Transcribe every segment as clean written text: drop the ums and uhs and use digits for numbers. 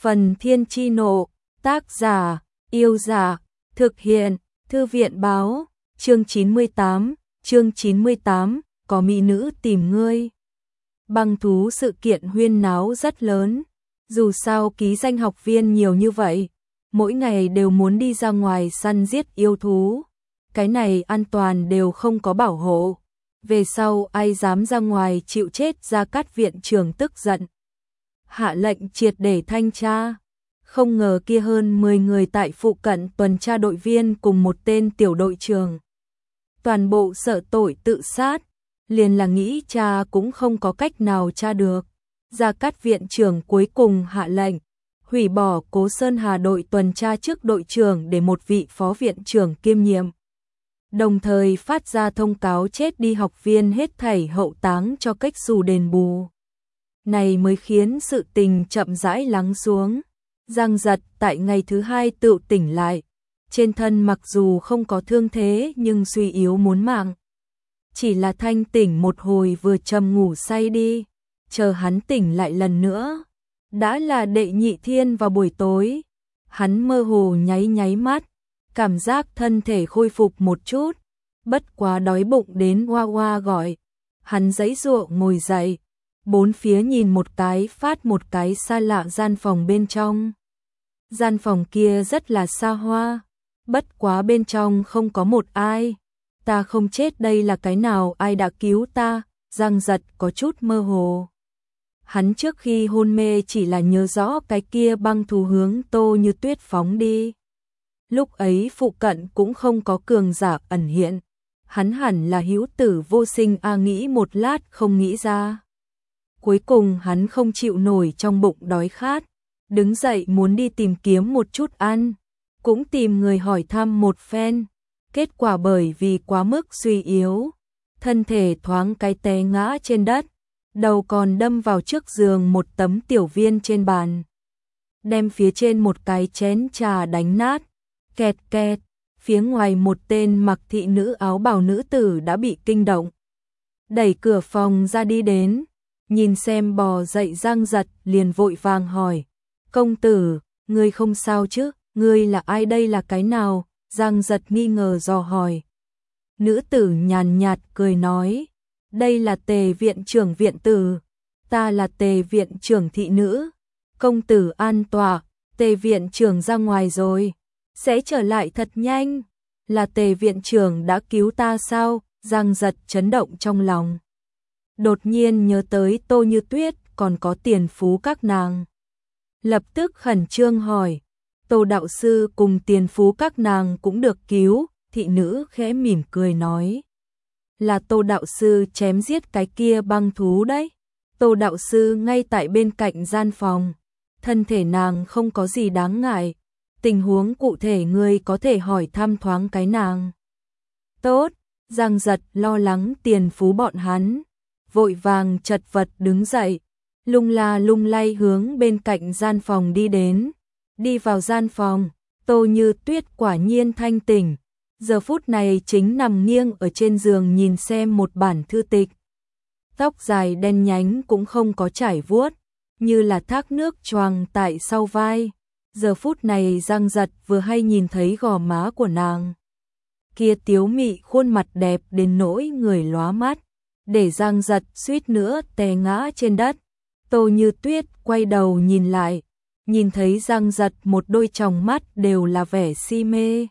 Phần Thiên Chi Nộ, tác giả, Yêu Dạ, thực hiện, Thư viện báo, chương 98, có mỹ nữ tìm ngươi. Băng thú sự kiện huyên náo rất lớn, dù sao ký danh học viên nhiều như vậy, mỗi ngày đều muốn đi ra ngoài săn giết yêu thú, cái này an toàn đều không có bảo hộ. Về sau ai dám ra ngoài chịu chết, Gia Cát viện trưởng tức giận. Hạ lệnh triệt để thanh tra. Không ngờ kia hơn 10 người tại phụ cận tuần tra đội viên cùng một tên tiểu đội trưởng. Toàn bộ sợ tội tự sát, liền là nghĩ tra cũng không có cách nào tra được. Gia Cát viện trưởng cuối cùng hạ lệnh, hủy bỏ Cố Sơn Hà đội tuần tra trước đội trưởng để một vị phó viện trưởng kiêm nhiệm. Đồng thời phát ra thông cáo chết đi học viên hết thảy hậu táng cho cách xù đền bù. Này mới khiến sự tình chậm rãi lắng xuống. Giang Giật tại ngày thứ hai tự tỉnh lại. Trên thân mặc dù không có thương thế nhưng suy yếu muốn mạng. Chỉ là thanh tỉnh một hồi vừa trầm ngủ say đi. Chờ hắn tỉnh lại lần nữa. Đã là đệ nhị thiên vào buổi tối. Hắn mơ hồ nháy mắt. Cảm giác thân thể khôi phục một chút. Bất quá đói bụng đến oa oa gọi. Hắn giãy giụa ngồi dậy. Bốn phía nhìn một cái phát một cái xa lạ gian phòng bên trong. Gian phòng kia rất là xa hoa. Bất quá bên trong không có một ai. Ta không chết đây là cái nào, ai đã cứu ta? Giang Giật có chút mơ hồ. Hắn trước khi hôn mê chỉ là nhớ rõ cái kia băng thú hướng Tô Như Tuyết phóng đi. Lúc ấy phụ cận cũng không có cường giả ẩn hiện. Hắn hẳn là hữu tử vô sinh, nghĩ một lát không nghĩ ra. Cuối cùng hắn không chịu nổi trong bụng đói khát, đứng dậy muốn đi tìm kiếm một chút ăn, cũng tìm người hỏi thăm một phen. Kết quả bởi vì quá mức suy yếu, thân thể thoáng cái té ngã trên đất, đầu còn đâm vào trước giường một tấm tiểu viên trên bàn, đem phía trên một cái chén trà đánh nát. Kẹt kẹt, phía ngoài một tên mặc thị nữ áo bào nữ tử đã bị kinh động, đẩy cửa phòng ra đi đến. Nhìn xem bò dậy Giang Giật liền vội vàng hỏi, công tử, ngươi không sao chứ, ngươi là ai, đây là cái nào? Giang Giật nghi ngờ dò hỏi. Nữ tử nhàn nhạt cười nói, đây là Tề viện trưởng viện tử, ta là Tề viện trưởng thị nữ, công tử an tọa, Tề viện trưởng ra ngoài rồi, sẽ trở lại thật nhanh, là Tề viện trưởng đã cứu ta sao? Giang Giật chấn động trong lòng. Đột nhiên nhớ tới Tô Như Tuyết còn có Tiền Phú các nàng. Lập tức khẩn trương hỏi, Tô đạo sư cùng Tiền Phú các nàng cũng được cứu? Thị nữ khẽ mỉm cười nói, là Tô đạo sư chém giết cái kia băng thú đấy. Tô đạo sư ngay tại bên cạnh gian phòng, thân thể nàng không có gì đáng ngại, tình huống cụ thể ngươi có thể hỏi thăm thoáng cái nàng. Tốt. Giang Giật lo lắng Tiền Phú bọn hắn, vội vàng chật vật đứng dậy, lung la lung lay hướng bên cạnh gian phòng đi đến. Đi vào gian phòng, Tô Như Tuyết quả nhiên thanh tỉnh, giờ phút này chính nằm nghiêng ở trên giường nhìn xem một bản thư tịch. Tóc dài đen nhánh cũng không có chải vuốt, như là thác nước choàng tại sau vai. Giờ phút này Giang Giật vừa hay nhìn thấy gò má của nàng. Kia tiếu mị khuôn mặt đẹp đến nỗi người lóa mắt, để Giang Giật suýt nữa té ngã trên đất. Tô Như Tuyết quay đầu nhìn lại, nhìn thấy Giang Giật một đôi tròng mắt đều là vẻ si mê.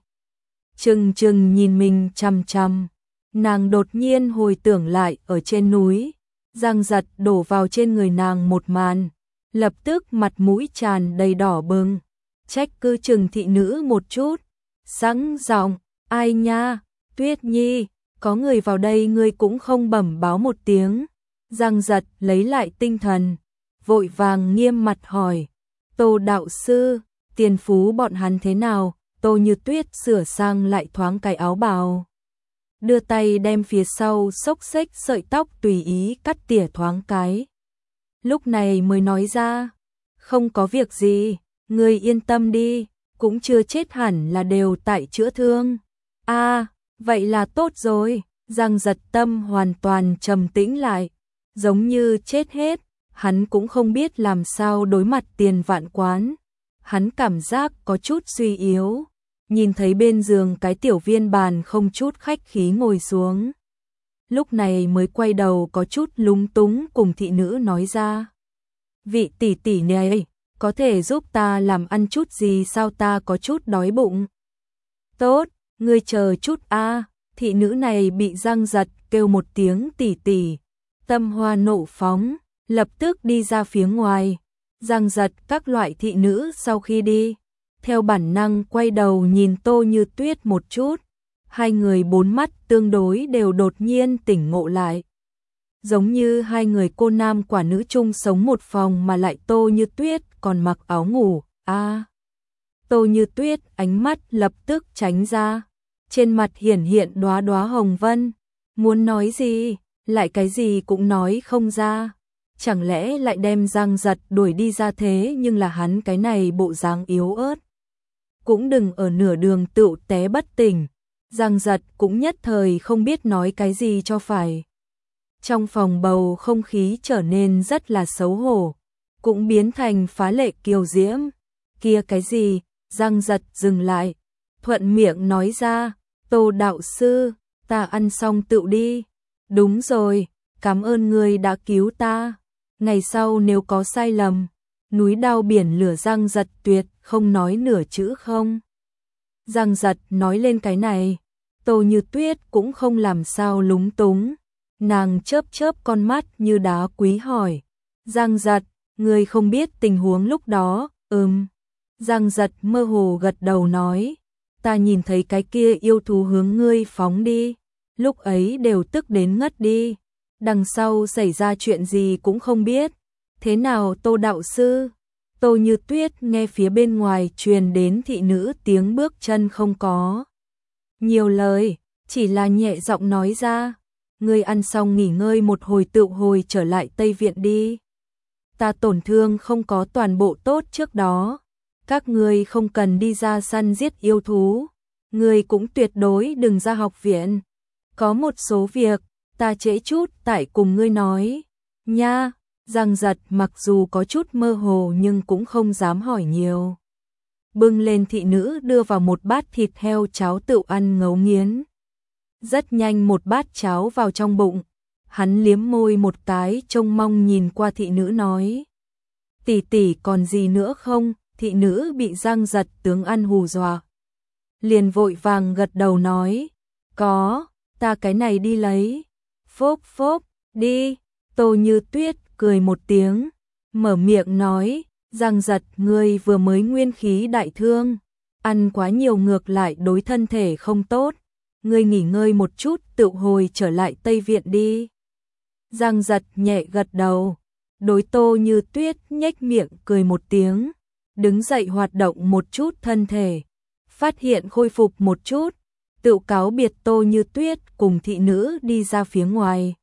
Trừng trừng nhìn mình chằm chằm, nàng đột nhiên hồi tưởng lại ở trên núi, Giang Giật đổ vào trên người nàng một màn, lập tức mặt mũi tràn đầy đỏ bừng, trách cứ chừng thị nữ một chút, sẵn giọng, ai nha, Tuyết Nhi, có người vào đây ngươi cũng không bẩm báo một tiếng. Giang Giật lấy lại tinh thần, vội vàng nghiêm mặt hỏi, Tô đạo sư, Tiền Phú bọn hắn thế nào? Tô Như Tuyết sửa sang lại thoáng cái áo bào, đưa tay đem phía sau xốc xếch sợi tóc tùy ý cắt tỉa thoáng cái. Lúc này mới nói ra, không có việc gì, ngươi yên tâm đi, cũng chưa chết hẳn là đều tại chữa thương. Vậy là tốt rồi. Giang Giật tâm hoàn toàn trầm tĩnh lại, giống như chết hết, hắn cũng không biết làm sao đối mặt Tiền Vạn Quán, hắn cảm giác có chút suy yếu, nhìn thấy bên giường cái tiểu viên bàn không chút khách khí ngồi xuống. Lúc này mới quay đầu có chút lúng túng cùng thị nữ nói ra. Vị tỷ tỷ này, có thể giúp ta làm ăn chút gì sao, ta có chút đói bụng. Tốt, ngươi chờ chút a. Thị nữ này bị Giang Giật kêu một tiếng tỷ tỷ, tâm hoa nộ phóng, lập tức đi ra phía ngoài. Giang Giật các loại thị nữ sau khi đi, theo bản năng quay đầu nhìn Tô Như Tuyết một chút. Hai người bốn mắt tương đối đều đột nhiên tỉnh ngộ lại. Giống như hai người cô nam quả nữ chung sống một phòng mà lại Tô Như Tuyết còn mặc áo ngủ. Tô Như Tuyết ánh mắt lập tức tránh ra, trên mặt hiển hiện đóa đóa hồng vân, muốn nói gì, lại cái gì cũng nói không ra. Chẳng lẽ lại đem Giang Giật đuổi đi ra, thế nhưng là hắn cái này bộ dáng yếu ớt, cũng đừng ở nửa đường tựu té bất tỉnh. Giang Giật cũng nhất thời không biết nói cái gì cho phải. Trong phòng bầu không khí trở nên rất là xấu hổ, cũng biến thành phá lệ kiều diễm. Kia cái gì? Giang Giật dừng lại, thuận miệng nói ra, Tô đạo sư, ta ăn xong tựu đi. Đúng rồi, cảm ơn ngươi đã cứu ta. Ngày sau nếu có sai lầm, núi đao biển lửa. Giang Giật tuyệt không nói nửa chữ không. Giang Giật nói lên cái này, Tô Như Tuyết cũng không làm sao lúng túng. Nàng chớp chớp con mắt như đá quý hỏi, Giang Giật, ngươi không biết tình huống lúc đó? Giang Giật mơ hồ gật đầu nói, ta nhìn thấy cái kia yêu thú hướng ngươi phóng đi, lúc ấy đều tức đến ngất đi. Đằng sau xảy ra chuyện gì cũng không biết. Thế nào Tô đạo sư? Tô Như Tuyết nghe phía bên ngoài truyền đến thị nữ tiếng bước chân, không có nhiều lời, chỉ là nhẹ giọng nói ra, ngươi ăn xong nghỉ ngơi một hồi tựu hồi trở lại Tây Viện đi. Ta tổn thương không có toàn bộ tốt trước đó, các ngươi không cần đi ra săn giết yêu thú, ngươi cũng tuyệt đối đừng ra học viện. Có một số việc, ta trễ chút tại cùng ngươi nói, nha. Giang Giật mặc dù có chút mơ hồ nhưng cũng không dám hỏi nhiều. Bưng lên thị nữ đưa vào một bát thịt heo cháo tựu ăn ngấu nghiến. Rất nhanh một bát cháo vào trong bụng, hắn liếm môi một cái trông mong nhìn qua thị nữ nói, tỷ tỷ còn gì nữa không? Thị nữ bị Giang Giật tướng ăn hù dọa, liền vội vàng gật đầu nói, có, ta cái này đi lấy. Phốp phốp, đi. Tô Như Tuyết cười một tiếng, mở miệng nói, Giang Giật, ngươi vừa mới nguyên khí đại thương, ăn quá nhiều ngược lại đối thân thể không tốt, ngươi nghỉ ngơi một chút tựu hồi trở lại Tây Viện đi. Giang Giật nhẹ gật đầu, đối Tô Như Tuyết nhếch miệng cười một tiếng, đứng dậy hoạt động một chút thân thể, phát hiện khôi phục một chút, tựu cáo biệt Tô Như Tuyết cùng thị nữ đi ra phía ngoài.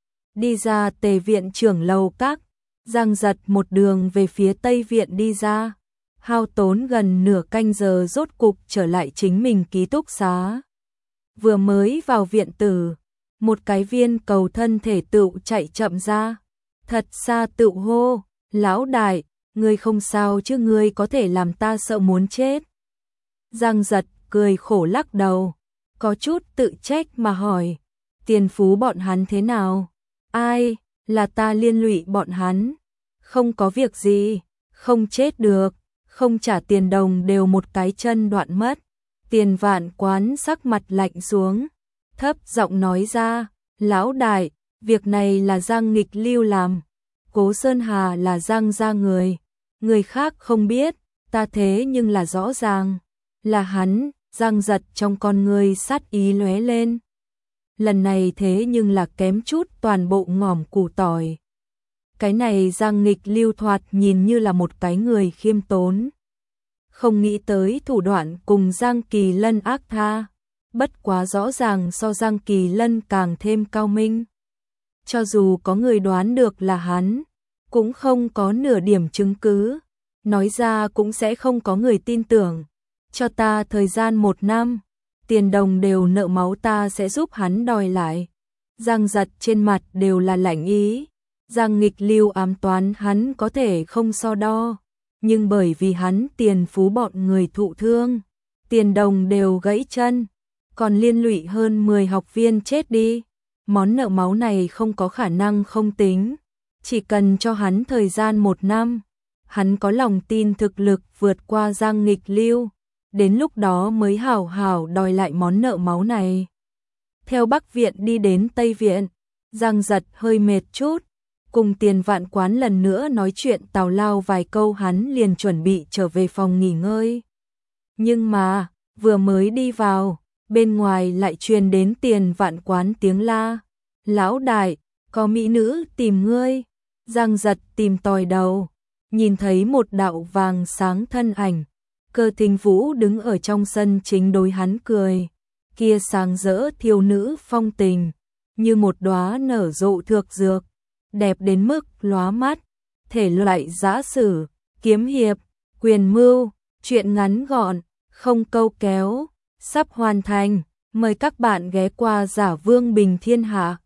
Đi ra Tề Viện trưởng lầu các, Giang Giật một đường về phía Tây Viện đi ra, hao tốn gần nửa canh giờ rốt cục trở lại chính mình ký túc xá. Vừa mới vào viện tử, một cái viên cầu thân thể tựu chạy chậm ra, thật xa tựu hô, lão đại, ngươi không sao chứ, ngươi có thể làm ta sợ muốn chết. Giang Giật cười khổ lắc đầu, có chút tự trách mà hỏi, tiền phú bọn hắn thế nào? Ai, là ta liên lụy bọn hắn, không có việc gì, không chết được, không trả tiền đồng đều một cái chân đoạn mất. Tiền Vạn Quán sắc mặt lạnh xuống, thấp giọng nói ra, lão đại, việc này là Giang Nghịch Lưu làm, Cố Sơn Hà là Giang gia người, người khác không biết, ta thế nhưng là rõ ràng, là hắn. Giang Giật trong con ngươi sát ý lóe lên. Lần này thế nhưng là kém chút toàn bộ ngòm củ tỏi. Cái này Giang Nghịch Lưu thoạt nhìn như là một cái người khiêm tốn, không nghĩ tới thủ đoạn cùng Giang Kỳ Lân ác tha, bất quá rõ ràng so Giang Kỳ Lân càng thêm cao minh. Cho dù có người đoán được là hắn, cũng không có nửa điểm chứng cứ, nói ra cũng sẽ không có người tin tưởng. Cho ta thời gian 1 năm, tiền đồng đều nợ máu ta sẽ giúp hắn đòi lại. Giang Giật trên mặt đều là lạnh ý, Giang Nghịch Lưu ám toán hắn có thể không so đo, nhưng bởi vì hắn tiền phú bọn người thụ thương, tiền đồng đều gãy chân, còn liên lụy hơn 10 học viên chết đi. Món nợ máu này không có khả năng không tính, chỉ cần cho hắn thời gian 1 năm, hắn có lòng tin thực lực vượt qua Giang Nghịch Lưu, đến lúc đó mới hảo hảo đòi lại món nợ máu này. Theo Bắc Viện đi đến Tây Viện, Giang Giật hơi mệt chút, cùng Tiền Vạn Quán lần nữa nói chuyện tào lao vài câu hắn liền chuẩn bị trở về phòng nghỉ ngơi. Nhưng mà, vừa mới đi vào, bên ngoài lại truyền đến Tiền Vạn Quán tiếng la. Lão đại, có mỹ nữ tìm ngươi. Giang Giật tìm tòi đầu, nhìn thấy một đạo vàng sáng thân ảnh. Cơ Thính Vũ đứng ở trong sân chính đối hắn cười. Kia sáng rỡ thiếu nữ phong tình, như một đóa nở rộ thược dược, đẹp đến mức lóa mắt. Thể loại dã sử, kiếm hiệp, quyền mưu, truyện ngắn gọn, không câu kéo, sắp hoàn thành. Mời các bạn ghé qua Giả Vương Bình Thiên Hạ.